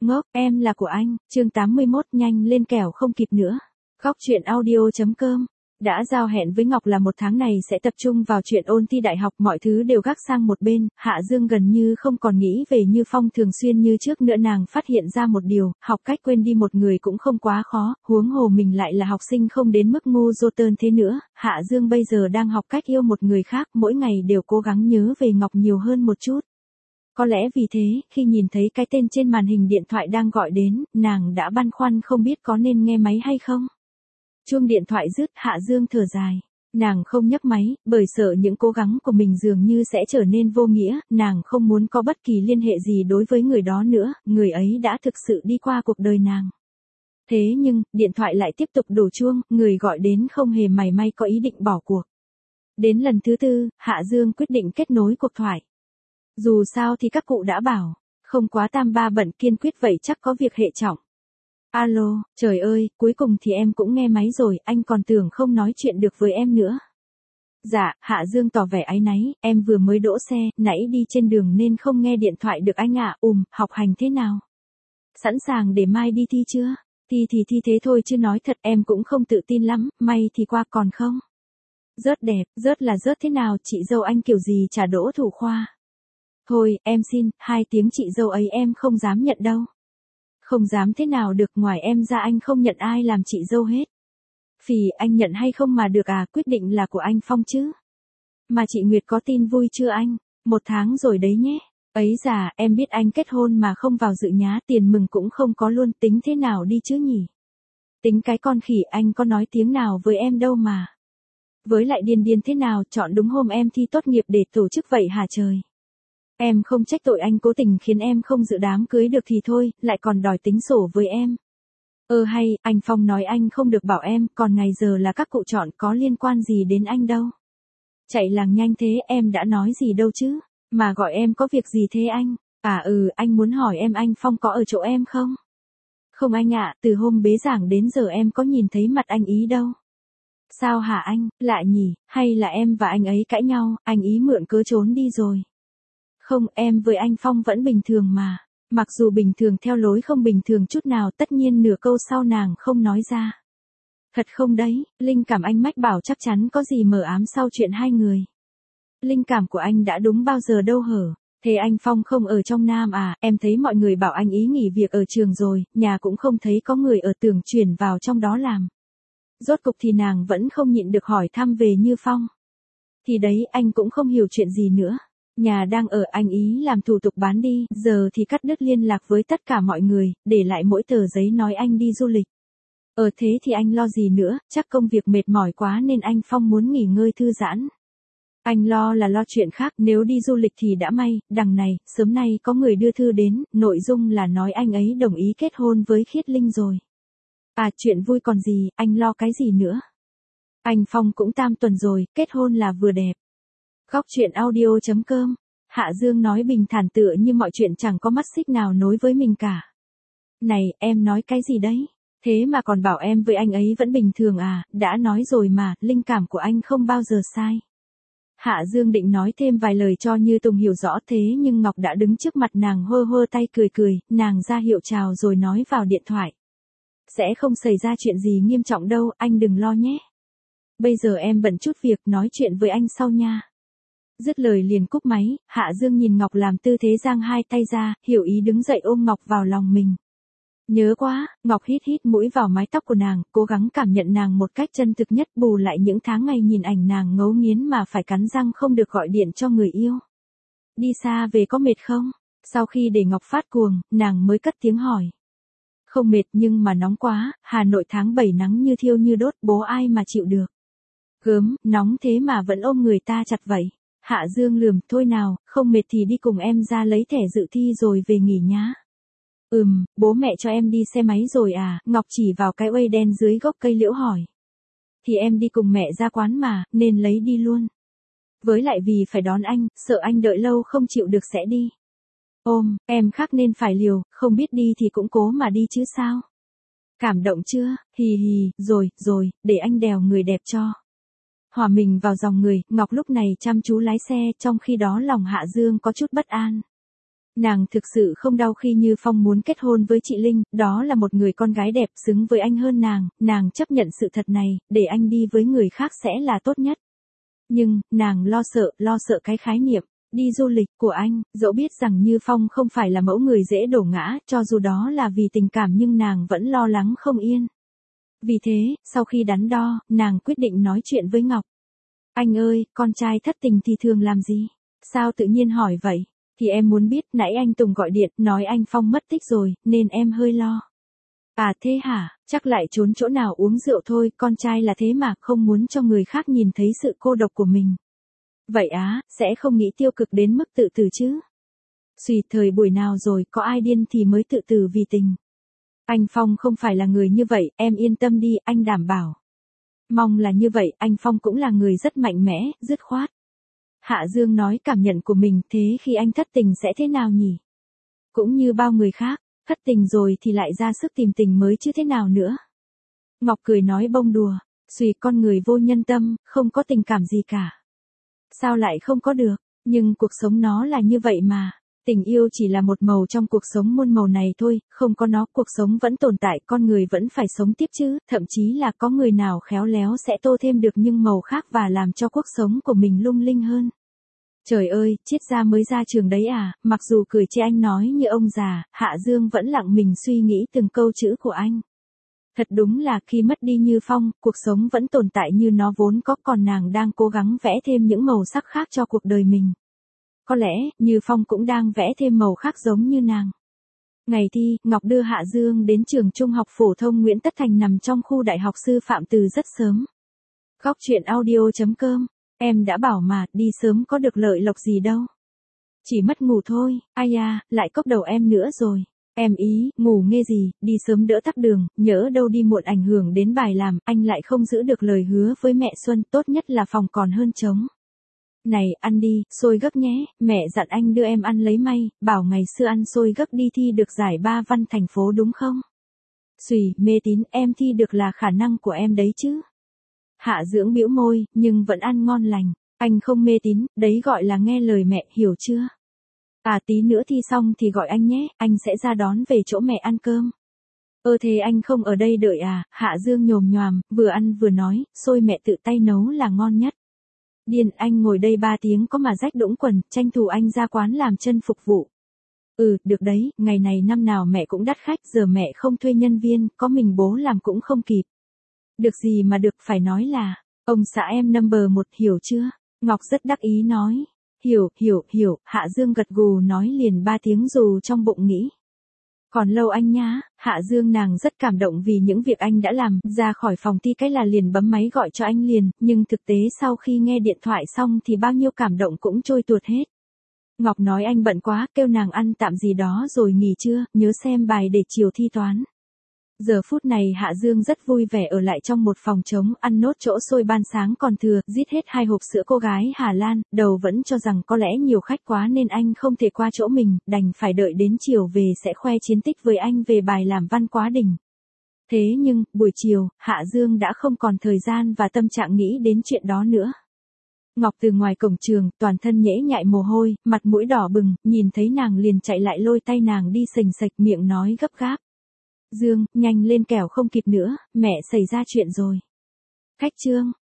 Ngốc, em là của anh, chương 81, nhanh lên kẻo không kịp nữa. Góc truyện audio.com. Đã giao hẹn với Ngọc là một tháng này sẽ tập trung vào chuyện ôn thi đại học, mọi thứ đều gác sang một bên, Hạ Dương gần như không còn nghĩ về Như Phong thường xuyên như trước nữa. Nàng phát hiện ra một điều, học cách quên đi một người cũng không quá khó, huống hồ mình lại là học sinh không đến mức ngu dốt tơn thế nữa. Hạ Dương bây giờ đang học cách yêu một người khác, mỗi ngày đều cố gắng nhớ về Ngọc nhiều hơn một chút. Có lẽ vì thế, khi nhìn thấy cái tên trên màn hình điện thoại đang gọi đến, nàng đã băn khoăn không biết có nên nghe máy hay không. Chuông điện thoại rứt, Hạ Dương thở dài. Nàng không nhấc máy, bởi sợ những cố gắng của mình dường như sẽ trở nên vô nghĩa, nàng không muốn có bất kỳ liên hệ gì đối với người đó nữa, người ấy đã thực sự đi qua cuộc đời nàng. Thế nhưng, điện thoại lại tiếp tục đổ chuông, người gọi đến không hề mảy may có ý định bỏ cuộc. Đến lần thứ tư, Hạ Dương quyết định kết nối cuộc thoại. Dù sao thì các cụ đã bảo, không quá tam ba bận, kiên quyết vậy chắc có việc hệ trọng. Alo, trời ơi, cuối cùng thì em cũng nghe máy rồi, anh còn tưởng không nói chuyện được với em nữa. Dạ, Hạ Dương tỏ vẻ áy náy, em vừa mới đỗ xe, nãy đi trên đường nên không nghe điện thoại được anh ạ. Học hành thế nào? Sẵn sàng để mai đi thi chưa? Thi thì thi thế thôi chứ nói thật em cũng không tự tin lắm, may thì qua còn không? Rớt đẹp, rớt là rớt thế nào, chị dâu anh kiểu gì chả đỗ thủ khoa. Thôi, em xin, 2 tiếng chị dâu ấy em không dám nhận đâu. Không dám thế nào được, ngoài em ra anh không nhận ai làm chị dâu hết. Phì, anh nhận hay không mà được à, quyết định là của anh Phong chứ. Mà chị Nguyệt có tin vui chưa anh? 1 tháng rồi đấy nhé. Ấy già, em biết anh kết hôn mà không vào dự nhá, tiền mừng cũng không có luôn, tính thế nào đi chứ nhỉ? Tính cái con khỉ, anh có nói tiếng nào với em đâu mà. Với lại điên thế nào, chọn đúng hôm em thi tốt nghiệp để tổ chức vậy hả trời? Em không trách tội anh cố tình khiến em không dự đám cưới được thì thôi, lại còn đòi tính sổ với em. Hay, anh Phong nói anh không được bảo em, còn ngày giờ là các cụ chọn, có liên quan gì đến anh đâu. Chạy làng nhanh thế, em đã nói gì đâu chứ, mà gọi em có việc gì thế anh? Anh muốn hỏi em anh Phong có ở chỗ em không? Không anh ạ, từ hôm bế giảng đến giờ em có nhìn thấy mặt anh ý đâu. Sao hả anh, lạ nhỉ, hay là em và anh ấy cãi nhau, anh ý mượn cớ trốn đi rồi. Không, em với anh Phong vẫn bình thường mà. Mặc dù bình thường theo lối không bình thường chút nào, tất nhiên nửa câu sau nàng không nói ra. Thật không đấy, linh cảm anh mách bảo chắc chắn có gì mờ ám sau chuyện hai người. Linh cảm của anh đã đúng bao giờ đâu hở. Thế anh Phong không ở trong Nam à, em thấy mọi người bảo anh ý nghỉ việc ở trường rồi, nhà cũng không thấy có người ở, tưởng chuyển vào trong đó làm. Rốt cục thì nàng vẫn không nhịn được hỏi thăm về Như Phong. Thì đấy, anh cũng không hiểu chuyện gì nữa. Nhà đang ở, anh ý làm thủ tục bán đi, giờ thì cắt đứt liên lạc với tất cả mọi người, để lại mỗi tờ giấy nói anh đi du lịch. Thế thì anh lo gì nữa, chắc công việc mệt mỏi quá nên anh Phong muốn nghỉ ngơi thư giãn. Anh lo là lo chuyện khác, nếu đi du lịch thì đã may, đằng này, sớm nay có người đưa thư đến, nội dung là nói anh ấy đồng ý kết hôn với Khiết Linh rồi. Chuyện vui còn gì, anh lo cái gì nữa. Anh Phong cũng tam tuần rồi, kết hôn là vừa đẹp. Góc truyện audio.com. Hạ Dương nói bình thản tựa như mọi chuyện chẳng có mắt xích nào nối với mình cả. Này, em nói cái gì đấy? Thế mà còn bảo em với anh ấy vẫn bình thường à, đã nói rồi mà, linh cảm của anh không bao giờ sai. Hạ Dương định nói thêm vài lời cho Như Tùng hiểu rõ thế nhưng Ngọc đã đứng trước mặt nàng hơ hơ tay cười, nàng ra hiệu chào rồi nói vào điện thoại. Sẽ không xảy ra chuyện gì nghiêm trọng đâu, anh đừng lo nhé. Bây giờ em bận chút việc, nói chuyện với anh sau nha. Dứt lời liền cúp máy, Hạ Dương nhìn Ngọc làm tư thế giang hai tay ra, hiểu ý đứng dậy ôm Ngọc vào lòng mình. Nhớ quá, Ngọc hít mũi vào mái tóc của nàng, cố gắng cảm nhận nàng một cách chân thực nhất, bù lại những tháng ngày nhìn ảnh nàng ngấu nghiến mà phải cắn răng không được gọi điện cho người yêu. Đi xa về có mệt không? Sau khi để Ngọc phát cuồng, nàng mới cất tiếng hỏi. Không mệt nhưng mà nóng quá, Hà Nội tháng 7 nắng như thiêu như đốt, bố ai mà chịu được. Gớm, nóng thế mà vẫn ôm người ta chặt vậy. Hạ Dương lườm, thôi nào, không mệt thì đi cùng em ra lấy thẻ dự thi rồi về nghỉ nhá. Bố mẹ cho em đi xe máy rồi à, Ngọc chỉ vào cái uây đen dưới gốc cây liễu hỏi. Thì em đi cùng mẹ ra quán mà, nên lấy đi luôn. Với lại vì phải đón anh, sợ anh đợi lâu không chịu được sẽ đi. Em khác nên phải liều, không biết đi thì cũng cố mà đi chứ sao. Cảm động chưa, rồi, để anh đèo người đẹp cho. Hòa mình vào dòng người, Ngọc lúc này chăm chú lái xe, trong khi đó lòng Hạ Dương có chút bất an. Nàng thực sự không đau khi Như Phong muốn kết hôn với chị Linh, đó là một người con gái đẹp xứng với anh hơn nàng chấp nhận sự thật này, để anh đi với người khác sẽ là tốt nhất. Nhưng, nàng lo sợ cái khái niệm, đi du lịch của anh, dẫu biết rằng Như Phong không phải là mẫu người dễ đổ ngã, cho dù đó là vì tình cảm nhưng nàng vẫn lo lắng không yên. Vì thế, sau khi đắn đo, nàng quyết định nói chuyện với Ngọc. Anh ơi, con trai thất tình thì thường làm gì? Sao tự nhiên hỏi vậy? Thì em muốn biết, nãy anh Tùng gọi điện, nói anh Phong mất tích rồi, nên em hơi lo. À thế hả, chắc lại trốn chỗ nào uống rượu thôi, con trai là thế mà, không muốn cho người khác nhìn thấy sự cô độc của mình. Vậy á, sẽ không nghĩ tiêu cực đến mức tự tử chứ? Suy thời buổi nào rồi, có ai điên thì mới tự tử vì tình. Anh Phong không phải là người như vậy, em yên tâm đi, anh đảm bảo. Mong là như vậy, anh Phong cũng là người rất mạnh mẽ, dứt khoát. Hạ Dương nói cảm nhận của mình, thế khi anh thất tình sẽ thế nào nhỉ? Cũng như bao người khác, thất tình rồi thì lại ra sức tìm tình mới chứ thế nào nữa. Ngọc cười nói bông đùa, suy con người vô nhân tâm, không có tình cảm gì cả. Sao lại không có được, nhưng cuộc sống nó là như vậy mà. Tình yêu chỉ là một màu trong cuộc sống muôn màu này thôi, không có nó cuộc sống vẫn tồn tại, con người vẫn phải sống tiếp chứ, thậm chí là có người nào khéo léo sẽ tô thêm được những màu khác và làm cho cuộc sống của mình lung linh hơn. Trời ơi, triết gia mới ra trường đấy à, mặc dù cười chê anh nói như ông già, Hạ Dương vẫn lặng mình suy nghĩ từng câu chữ của anh. Thật đúng là khi mất đi Như Phong, cuộc sống vẫn tồn tại như nó vốn có, còn nàng đang cố gắng vẽ thêm những màu sắc khác cho cuộc đời mình. Có lẽ, Như Phong cũng đang vẽ thêm màu khác giống như nàng. Ngày thi, Ngọc đưa Hạ Dương đến trường trung học phổ thông Nguyễn Tất Thành nằm trong khu đại học sư phạm từ rất sớm. Góc truyện audio.com, em đã bảo mà, đi sớm có được lợi lộc gì đâu. Chỉ mất ngủ thôi, ai da, lại cốc đầu em nữa rồi. Em ý, ngủ nghe gì, đi sớm đỡ tắc đường, nhỡ đâu đi muộn ảnh hưởng đến bài làm, anh lại không giữ được lời hứa với mẹ Xuân, tốt nhất là phòng còn hơn trống. Này, ăn đi, xôi gấc nhé, mẹ dặn anh đưa em ăn lấy may, bảo ngày xưa ăn xôi gấc đi thi được giải ba văn thành phố đúng không? Xùy, mê tín, em thi được là khả năng của em đấy chứ. Hạ Dưỡng bĩu môi, nhưng vẫn ăn ngon lành, anh không mê tín, đấy gọi là nghe lời mẹ, hiểu chưa? À tí nữa thi xong thì gọi anh nhé, anh sẽ ra đón về chỗ mẹ ăn cơm. Thế anh không ở đây đợi à, Hạ Dương nhồm nhoàm, vừa ăn vừa nói, xôi mẹ tự tay nấu là ngon nhất. Điên, anh ngồi đây 3 tiếng có mà rách đũng quần, tranh thủ anh ra quán làm chân phục vụ. Được đấy, ngày này năm nào mẹ cũng đắt khách, giờ mẹ không thuê nhân viên, có mình bố làm cũng không kịp. Được gì mà được, phải nói là, ông xã em number 1, hiểu chưa? Ngọc rất đắc ý nói. Hiểu, Hạ Dương gật gù nói liền 3 tiếng dù trong bụng nghĩ. Còn lâu anh nhá, Hạ Dương nàng rất cảm động vì những việc anh đã làm, ra khỏi phòng thi cái là liền bấm máy gọi cho anh liền, nhưng thực tế sau khi nghe điện thoại xong thì bao nhiêu cảm động cũng trôi tuột hết. Ngọc nói anh bận quá, kêu nàng ăn tạm gì đó rồi nghỉ trưa, nhớ xem bài để chiều thi toán. Giờ phút này Hạ Dương rất vui vẻ ở lại trong một phòng trống, ăn nốt chỗ xôi ban sáng còn thừa, rít hết 2 hộp sữa cô gái Hà Lan, đầu vẫn cho rằng có lẽ nhiều khách quá nên anh không thể qua chỗ mình, đành phải đợi đến chiều về sẽ khoe chiến tích với anh về bài làm văn quá đỉnh. Thế nhưng, buổi chiều, Hạ Dương đã không còn thời gian và tâm trạng nghĩ đến chuyện đó nữa. Ngọc từ ngoài cổng trường, toàn thân nhễ nhại mồ hôi, mặt mũi đỏ bừng, nhìn thấy nàng liền chạy lại lôi tay nàng đi sềnh sạch miệng nói gấp gáp. Dương, nhanh lên kẻo không kịp nữa, mẹ xảy ra chuyện rồi. Khách Trương,